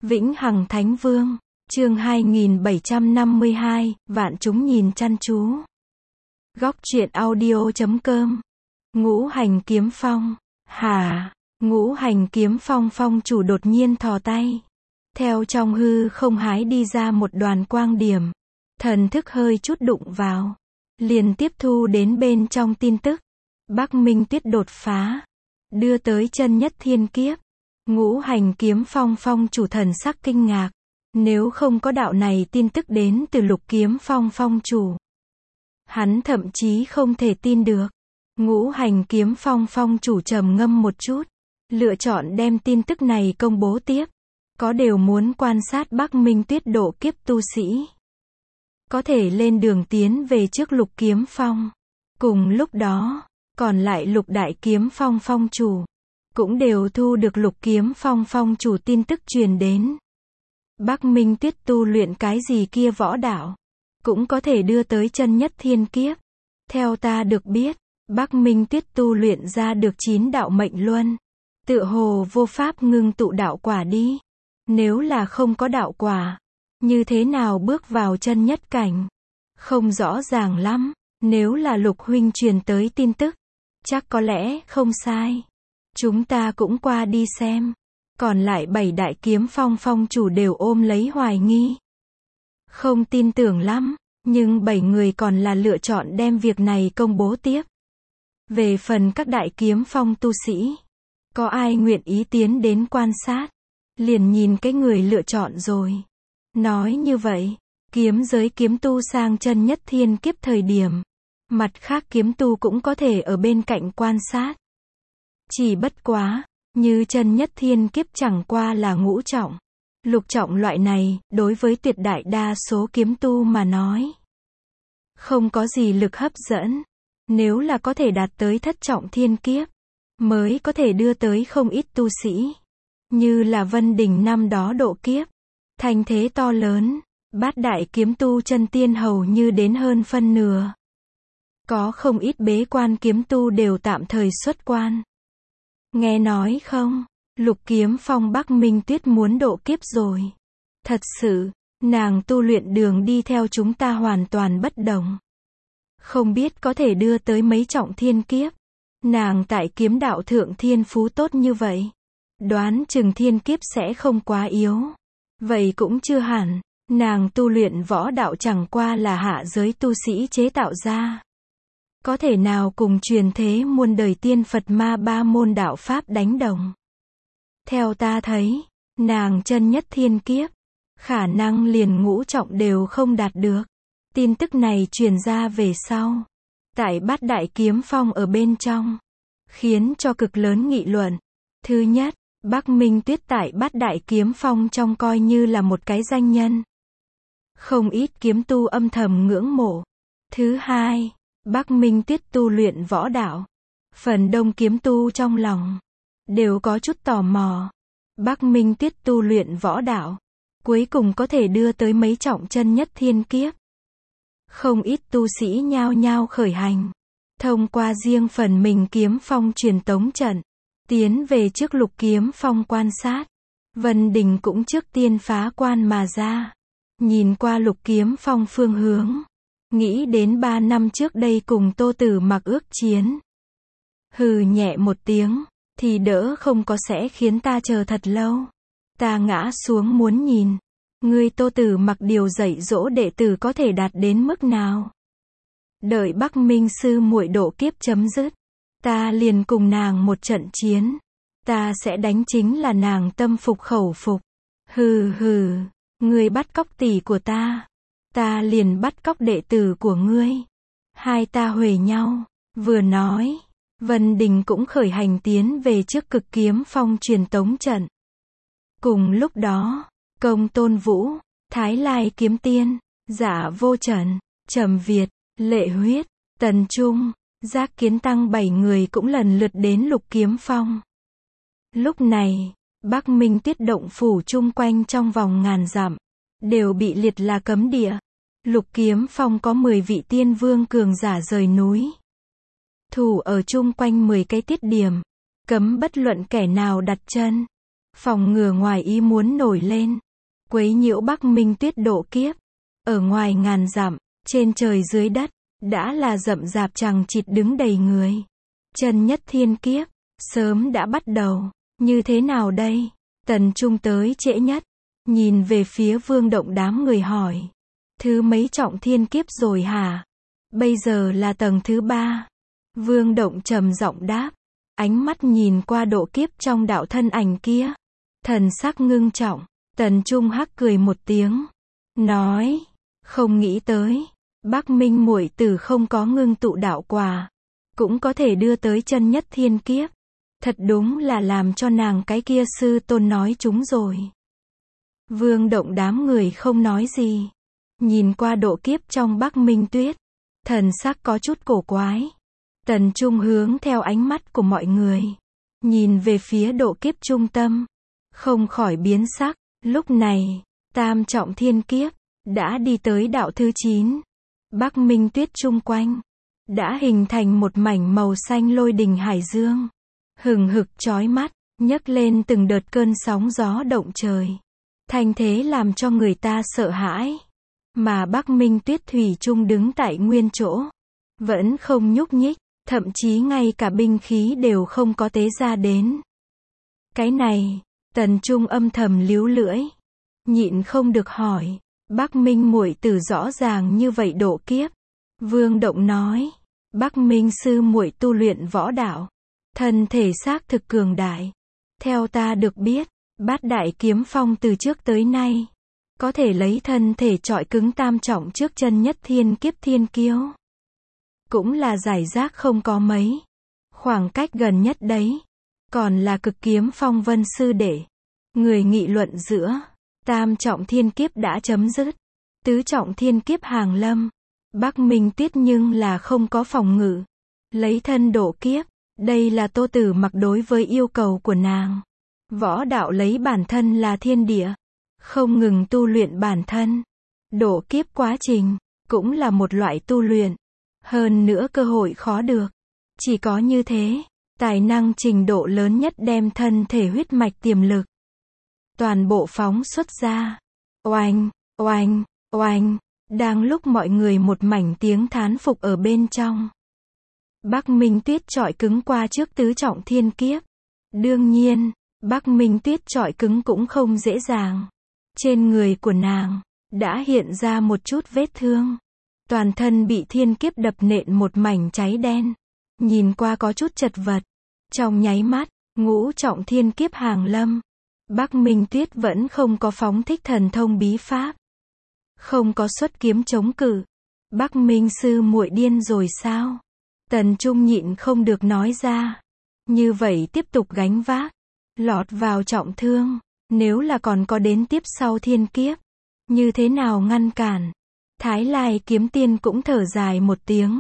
Vĩnh Hằng Thánh Vương, chương 2752, vạn chúng nhìn chăm chú. Góc truyện audio.com. Ngũ Hành Kiếm Phong. Hả? Ngũ Hành Kiếm Phong phong chủ đột nhiên thò tay. Theo trong hư không hái đi ra một đoàn quang điểm. Thần thức hơi chút đụng vào. Liền tiếp thu đến bên trong tin tức. Bắc Minh Tuyết đột phá. Đưa tới chân nhất thiên kiếp. Ngũ Hành Kiếm Phong phong chủ thần sắc kinh ngạc. Nếu không có đạo này tin tức đến từ Lục Kiếm Phong phong chủ. Hắn thậm chí không thể tin được. Ngũ Hành Kiếm Phong phong chủ trầm ngâm một chút. Lựa chọn đem tin tức này công bố tiếp. Có đều muốn quan sát Bắc Minh Tuyết độ kiếp tu sĩ. Có thể lên đường tiến về trước Lục Kiếm Phong. Cùng lúc đó, còn lại Lục Đại Kiếm Phong phong chủ. Cũng đều thu được Lục Kiếm Phong phong chủ tin tức truyền đến. Bắc Minh Tuyết tu luyện cái gì kia võ đạo. Cũng có thể đưa tới chân nhất thiên kiếp. Theo ta được biết, Bắc Minh Tuyết tu luyện ra được 9 đạo mệnh luân. Tựa hồ vô pháp ngưng tụ đạo quả đi. Nếu là không có đạo quả, như thế nào bước vào chân nhất cảnh? Không rõ ràng lắm. Nếu là Lục huynh truyền tới tin tức, chắc có lẽ không sai. Chúng ta cũng qua đi xem. Còn lại 7 đại kiếm phong phong chủ đều ôm lấy hoài nghi. Không tin tưởng lắm, nhưng 7 người còn là lựa chọn đem việc này công bố tiếp. Về phần các đại kiếm phong tu sĩ, có ai nguyện ý tiến đến quan sát, liền nhìn cái người lựa chọn rồi. Nói như vậy, kiếm giới kiếm tu sang chân nhất thiên kiếp thời điểm, mặt khác kiếm tu cũng có thể ở bên cạnh quan sát. Chỉ bất quá, như chân nhất thiên kiếp chẳng qua là ngũ trọng, lục trọng loại này, đối với tuyệt đại đa số kiếm tu mà nói, không có gì lực hấp dẫn. Nếu là có thể đạt tới thất trọng thiên kiếp, mới có thể đưa tới không ít tu sĩ. Như là Vân Đình năm đó độ kiếp, thành thế to lớn, bát đại kiếm tu chân tiên hầu như đến hơn phân nửa. Có không ít bế quan kiếm tu đều tạm thời xuất quan. Nghe nói không, Lục Kiếm Phong Bắc Minh Tuyết muốn độ kiếp rồi. Thật sự, nàng tu luyện đường đi theo chúng ta hoàn toàn bất đồng. Không biết có thể đưa tới mấy trọng thiên kiếp. Nàng tại kiếm đạo thượng thiên phú tốt như vậy. Đoán chừng thiên kiếp sẽ không quá yếu. Vậy cũng chưa hẳn, nàng tu luyện võ đạo chẳng qua là hạ giới tu sĩ chế tạo ra. Có thể nào cùng truyền thế muôn đời tiên Phật ma ba môn đạo Pháp đánh đồng. Theo ta thấy, nàng chân nhất thiên kiếp, khả năng liền ngũ trọng đều không đạt được. Tin tức này truyền ra về sau, tại bát đại kiếm phong ở bên trong, khiến cho cực lớn nghị luận. Thứ nhất, Bắc Minh Tuyết tại bát đại kiếm phong trong coi như là một cái danh nhân. Không ít kiếm tu âm thầm ngưỡng mộ. Thứ hai, Bắc Minh Tuyết tu luyện võ đạo. Phần đông kiếm tu trong lòng đều có chút tò mò. Bắc Minh Tuyết tu luyện võ đạo, cuối cùng có thể đưa tới mấy trọng chân nhất thiên kiếp. Không ít tu sĩ nhao nhao khởi hành, thông qua riêng phần mình kiếm phong truyền tống trận, tiến về trước Lục Kiếm Phong quan sát. Vân Đình cũng trước tiên phá quan mà ra, nhìn qua Lục Kiếm Phong phương hướng, nghĩ đến 3 năm trước đây cùng Tô Tử Mặc ước chiến. Hừ nhẹ một tiếng, thì đỡ không có sẽ khiến ta chờ thật lâu. Ta ngã xuống muốn nhìn, ngươi Tô Tử Mặc điều dạy dỗ đệ tử có thể đạt đến mức nào. Đợi Bắc Minh sư muội độ kiếp chấm dứt, ta liền cùng nàng một trận chiến. Ta sẽ đánh chính là nàng tâm phục khẩu phục. Hừ hừ, ngươi bắt cóc tỷ của ta, ta liền bắt cóc đệ tử của ngươi. Hai ta huề nhau. Vừa nói, Vân Đình cũng khởi hành tiến về trước Cực Kiếm Phong truyền tống trận. Cùng lúc đó, Công Tôn Vũ, Thái Lai Kiếm Tiên, Giả Vô Trần, Trầm Việt, Lệ Huyết, Tần Trung, Giác Kiến Tăng 7 người cũng lần lượt đến Lục Kiếm Phong. Lúc này, Bắc Minh Tuyết động phủ chung quanh trong vòng ngàn dặm, đều bị liệt là cấm địa. Lục Kiếm Phong có 10 vị tiên vương cường giả rời núi. Thủ ở chung quanh 10 cái tiết điểm, cấm bất luận kẻ nào đặt chân. phòng ngừa ngoài ý muốn nổi lên, quấy nhiễu Bắc Minh Tuyết độ kiếp. Ở ngoài ngàn dặm, trên trời dưới đất, đã là rậm rạp chằng chịt đứng đầy người. Chân nhất thiên kiếp, sớm đã bắt đầu, như thế nào đây? Tần Trung tới trễ nhất, nhìn về phía Vương Động đám người hỏi. Thứ mấy trọng thiên kiếp rồi hả? Bây giờ là tầng thứ 3. Vương Động trầm giọng đáp, ánh mắt nhìn qua độ kiếp trong đạo thân ảnh kia. Thần sắc ngưng trọng, Tần Trung hắc cười một tiếng, nói, không nghĩ tới, Bắc Minh muội tử không có ngưng tụ đạo quả, cũng có thể đưa tới chân nhất thiên kiếp. Thật đúng là làm cho nàng cái kia sư tôn nói chúng rồi. Vương Động đám người không nói gì, nhìn qua độ kiếp trong Bắc Minh Tuyết, thần sắc có chút cổ quái. Tần Trung hướng theo ánh mắt của mọi người, nhìn về phía độ kiếp trung tâm, không khỏi biến sắc. Lúc này, tam trọng thiên kiếp đã đi tới đạo thứ 9. Bắc Minh Tuyết chung quanh đã hình thành một mảnh màu xanh lôi đình hải dương, hừng hực chói mắt, nhấc lên từng đợt cơn sóng gió động trời. Thanh thế làm cho người ta sợ hãi. Mà Bắc Minh Tuyết thủy chung đứng tại nguyên chỗ, vẫn không nhúc nhích, thậm chí ngay cả binh khí đều không có tế ra đến. Cái này, Tần Trung âm thầm líu lưỡi, nhịn không được hỏi, Bắc Minh muội tử rõ ràng như vậy độ kiếp. Vương Động nói, Bắc Minh sư muội tu luyện võ đạo, thân thể xác thực cường đại. Theo ta được biết, Bát Đại Kiếm Phong từ trước tới nay, có thể lấy thân thể chọi cứng tam trọng trước chân nhất thiên kiếp thiên kiêu. Cũng là giải rác không có mấy. Khoảng cách gần nhất đấy, còn là Cực Kiếm Phong Vân sư đệ. Người nghị luận giữa, tam trọng thiên kiếp đã chấm dứt, tứ trọng thiên kiếp hàng lâm. Bắc Minh Tuyết nhưng là không có phòng ngự, lấy thân độ kiếp. Đây là Tô Tử Mặc đối với yêu cầu của nàng. Võ đạo lấy bản thân là thiên địa, không ngừng tu luyện bản thân. Độ kiếp quá trình, cũng là một loại tu luyện. Hơn nữa cơ hội khó được. Chỉ có như thế, tài năng trình độ lớn nhất đem thân thể huyết mạch tiềm lực toàn bộ phóng xuất ra. Oanh, oanh, oanh, đang lúc mọi người một mảnh tiếng thán phục ở bên trong. Bắc Minh Tuyết chọi cứng qua trước tứ trọng thiên kiếp. Đương nhiên, Bắc Minh Tuyết chọi cứng cũng không dễ dàng. Trên người của nàng đã hiện ra một chút vết thương. Toàn thân bị thiên kiếp đập nện một mảnh cháy đen. Nhìn qua có chút chật vật. Trong nháy mắt, ngũ trọng thiên kiếp hàng lâm. Bắc Minh Tuyết vẫn không có phóng thích thần thông bí pháp. Không có xuất kiếm chống cự. Bắc Minh sư muội điên rồi sao? Tần Trung nhịn không được nói ra. Như vậy tiếp tục gánh vác, lọt vào trọng thương, nếu là còn có đến tiếp sau thiên kiếp, như thế nào ngăn cản? Thái Lai Kiếm Tiên cũng thở dài một tiếng,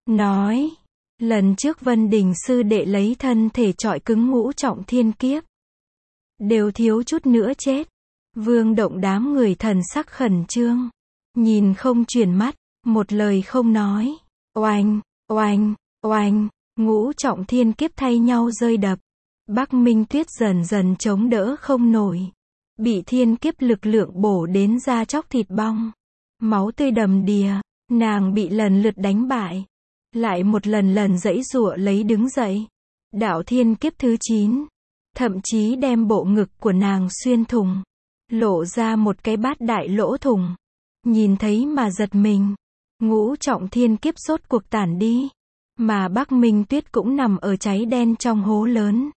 nói, lần trước Vân Đình sư đệ lấy thân thể chọi cứng ngũ trọng thiên kiếp, đều thiếu chút nữa chết. Vương Động đám người thần sắc khẩn trương, nhìn không chuyển mắt, một lời không nói. Oanh, oanh, oanh, ngũ trọng thiên kiếp thay nhau rơi đập. Bắc Minh Tuyết dần dần chống đỡ không nổi, bị thiên kiếp lực lượng bổ đến da chóc thịt bong, máu tươi đầm đìa. Nàng bị lần lượt đánh bại, lại một lần giãy giụa lấy đứng dậy. Đạo thiên kiếp thứ 9, thậm chí đem bộ ngực của nàng xuyên thủng, lộ ra một cái bát đại lỗ thủng. Nhìn thấy mà giật mình. Ngũ trọng thiên kiếp rốt cuộc tản đi, mà Bắc Minh Tuyết cũng nằm ở cháy đen trong hố lớn,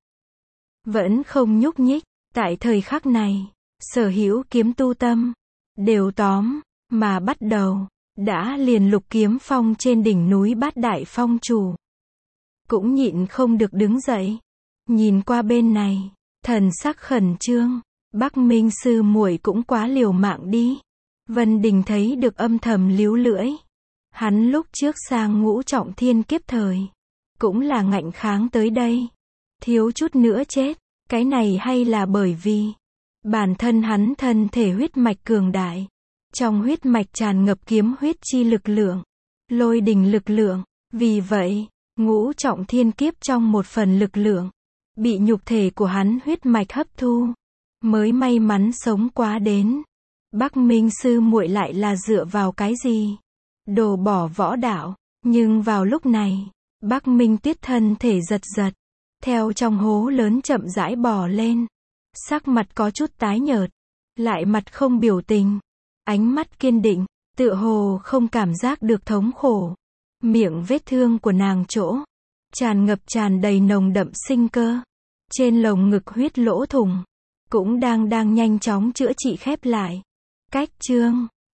vẫn không nhúc nhích. Tại thời khắc này, sở hữu kiếm tu tâm đều tóm mà bắt đầu, đã liền Lục Kiếm Phong trên đỉnh núi Bát Đại Phong chủ cũng nhịn không được đứng dậy, nhìn qua bên này, thần sắc khẩn trương. Bắc Minh sư muội cũng quá liều mạng đi. Vân Đình thấy được âm thầm líu lưỡi. Hắn lúc trước sang ngũ trọng thiên kiếp thời, cũng là ngạnh kháng tới đây, thiếu chút nữa chết. Cái này hay là bởi vì bản thân hắn thân thể huyết mạch cường đại, trong huyết mạch tràn ngập kiếm huyết chi lực lượng, lôi đình lực lượng. Vì vậy, ngũ trọng thiên kiếp trong một phần lực lượng bị nhục thể của hắn huyết mạch hấp thu, mới may mắn sống quá đến. Bắc Minh sư muội lại là dựa vào cái gì? Đồ bỏ võ đạo. Nhưng vào lúc này, Bắc Minh Tuyết thân thể giật giật, theo trong hố lớn chậm rãi bò lên. Sắc mặt có chút tái nhợt, lại mặt không biểu tình, ánh mắt kiên định, tựa hồ không cảm giác được thống khổ. Miệng vết thương của nàng chỗ tràn đầy nồng đậm sinh cơ. Trên lồng ngực huyết lỗ thủng cũng đang nhanh chóng chữa trị khép lại. Cách chương